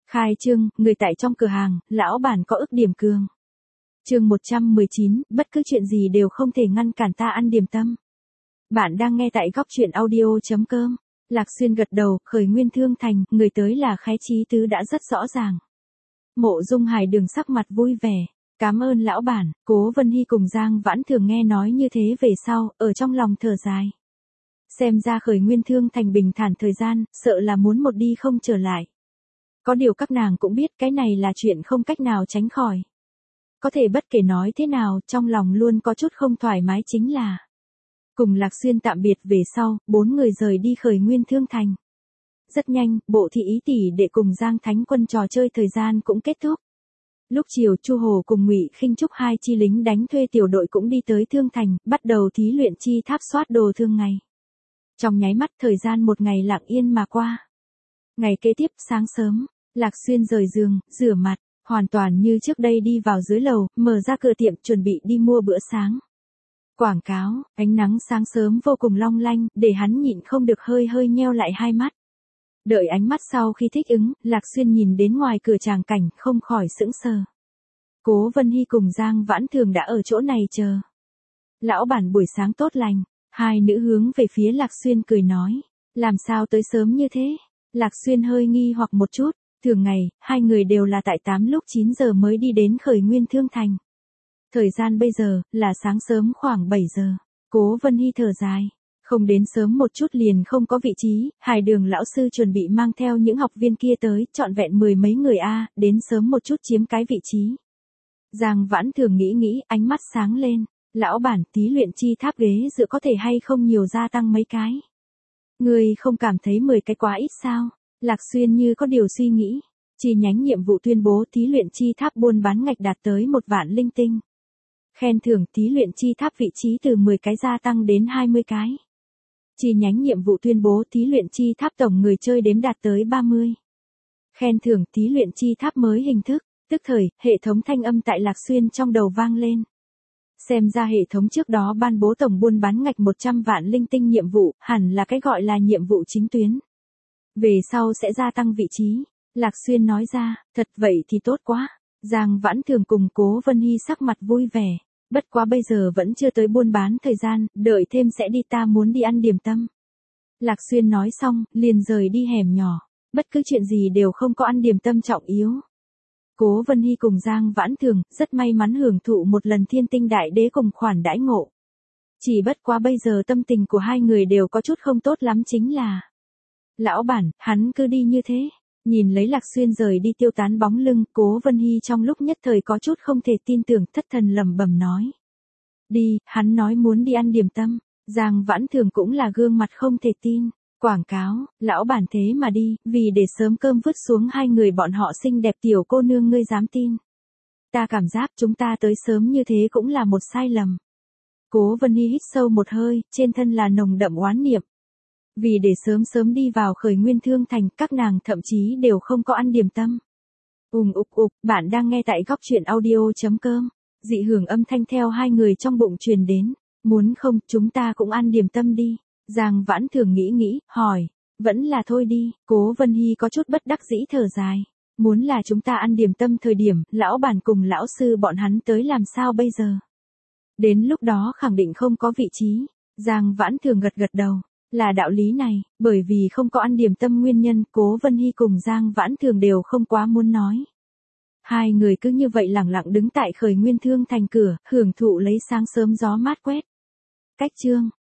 Khai trương, người tại trong cửa hàng, lão bản có ức điểm cường. Chương 119, bất cứ chuyện gì đều không thể ngăn cản ta ăn điểm tâm. Bạn đang nghe tại góc truyện audio.com. Lạc Xuyên gật đầu, khởi nguyên thương thành, người tới là Khái Chí Tứ đã rất rõ ràng. Mộ Dung Hải Đường sắc mặt vui vẻ. Cảm ơn lão bản. Cố Vân Hy cùng Giang Vãn Thường nghe nói như thế về sau, ở trong lòng thở dài. Xem ra khởi nguyên thương thành bình thản thời gian, sợ là muốn một đi không trở lại. Có điều các nàng cũng biết cái này là chuyện không cách nào tránh khỏi. Có thể bất kể nói thế nào, trong lòng luôn có chút không thoải mái chính là. Cùng Lạc Xuyên tạm biệt về sau, 4 người rời đi khởi nguyên thương thành. Rất nhanh, bộ thị ý tỷ đệ cùng Giang Thánh Quân trò chơi thời gian cũng kết thúc. Lúc chiều Chu Hồ cùng Ngụy Khinh Trúc hai chi lính đánh thuê tiểu đội cũng đi tới thương thành, bắt đầu thí luyện chi tháp soát đồ thương ngày. Trong nháy mắt thời gian một ngày lặng yên mà qua. Ngày kế tiếp sáng sớm, Lạc Xuyên rời giường, rửa mặt, hoàn toàn như trước đây đi vào dưới lầu, mở ra cửa tiệm chuẩn bị đi mua bữa sáng. Quảng cáo, ánh nắng sáng sớm vô cùng long lanh, để hắn nhịn không được hơi nheo lại hai mắt. Đợi ánh mắt sau khi thích ứng, Lạc Xuyên nhìn đến ngoài cửa tràng cảnh, không khỏi sững sờ. Cố Vân Hy cùng Giang Vãn Thường đã ở chỗ này chờ. Lão bản buổi sáng tốt lành, hai nữ hướng về phía Lạc Xuyên cười nói. Làm sao tới sớm như thế? Lạc Xuyên hơi nghi hoặc một chút, thường ngày, hai người đều là tại 8 lúc 9 giờ mới đi đến khởi nguyên thương thành. Thời gian bây giờ, là sáng sớm khoảng 7 giờ. Cố Vân Hy thở dài. Không đến sớm một chút liền không có vị trí, Hải Đường lão sư chuẩn bị mang theo những học viên kia tới, trọn vẹn 10 mấy người đến sớm một chút chiếm cái vị trí. Giang Vãn Thường nghĩ, ánh mắt sáng lên. Lão bản, thí luyện chi tháp ghế dựa có thể hay không nhiều gia tăng mấy cái. Người không cảm thấy 10 cái quá ít sao? Lạc Xuyên như có điều suy nghĩ. Chi nhánh nhiệm vụ tuyên bố thí luyện chi tháp buôn bán ngạch đạt tới 1 vạn linh tinh. Khen thưởng thí luyện chi tháp vị trí từ 10 cái gia tăng đến 20 cái. Chi nhánh nhiệm vụ tuyên bố thí luyện chi tháp tổng người chơi đếm đạt tới 30. Khen thưởng thí luyện chi tháp mới hình thức, tức thời, hệ thống thanh âm tại Lạc Xuyên trong đầu vang lên. Xem ra hệ thống trước đó ban bố tổng buôn bán ngạch 100 vạn linh tinh nhiệm vụ, hẳn là cái gọi là nhiệm vụ chính tuyến. Về sau sẽ gia tăng vị trí. Lạc Xuyên nói ra, thật vậy thì tốt quá. Giang Vãn Thường cùng Cố Vân Hy sắc mặt vui vẻ. Bất quá bây giờ vẫn chưa tới buôn bán thời gian, đợi thêm sẽ đi, ta muốn đi ăn điểm tâm. Lạc Xuyên nói xong, liền rời đi hẻm nhỏ. Bất cứ chuyện gì đều không có ăn điểm tâm trọng yếu. Cố Vân Hy cùng Giang Vãn Thường rất may mắn hưởng thụ một lần thiên tinh đại đế cùng khoản đãi ngộ. Chỉ bất quá bây giờ tâm tình của hai người đều có chút không tốt lắm chính là. Lão bản, hắn cứ đi như thế. Nhìn lấy Lạc Xuyên rời đi tiêu tán bóng lưng, Cố Vân Hy trong lúc nhất thời có chút không thể tin tưởng, thất thần lẩm bẩm nói. Đi, hắn nói muốn đi ăn điểm tâm. Giang Vãn Thường cũng là gương mặt không thể tin. Quảng cáo, lão bản thế mà đi, vì để sớm cơm vứt xuống hai người bọn họ xinh đẹp tiểu cô nương, ngươi dám tin. Ta cảm giác chúng ta tới sớm như thế cũng là một sai lầm. Cố Vân Hy hít sâu một hơi, trên thân là nồng đậm oán niệm. Vì để sớm đi vào khởi nguyên thương thành, các nàng thậm chí đều không có ăn điểm tâm. Bạn đang nghe tại góc truyện audio.com. Dị hưởng âm thanh theo hai người trong bụng truyền đến. Muốn không, chúng ta cũng ăn điểm tâm đi. Giang Vãn Thường nghĩ, hỏi. Vẫn là thôi đi. Cố Vân Hy có chút bất đắc dĩ thở dài. Muốn là chúng ta ăn điểm tâm thời điểm, lão bản cùng lão sư bọn hắn tới làm sao bây giờ? Đến lúc đó khẳng định không có vị trí. Giang Vãn Thường gật đầu. Là đạo lý này, bởi vì không có ăn điểm tâm nguyên nhân, Cố Vân Hy cùng Giang Vãn Thường đều không quá muốn nói. Hai người cứ như vậy lẳng lặng đứng tại khởi nguyên thương thành cửa, hưởng thụ lấy sáng sớm gió mát quét. Cách chương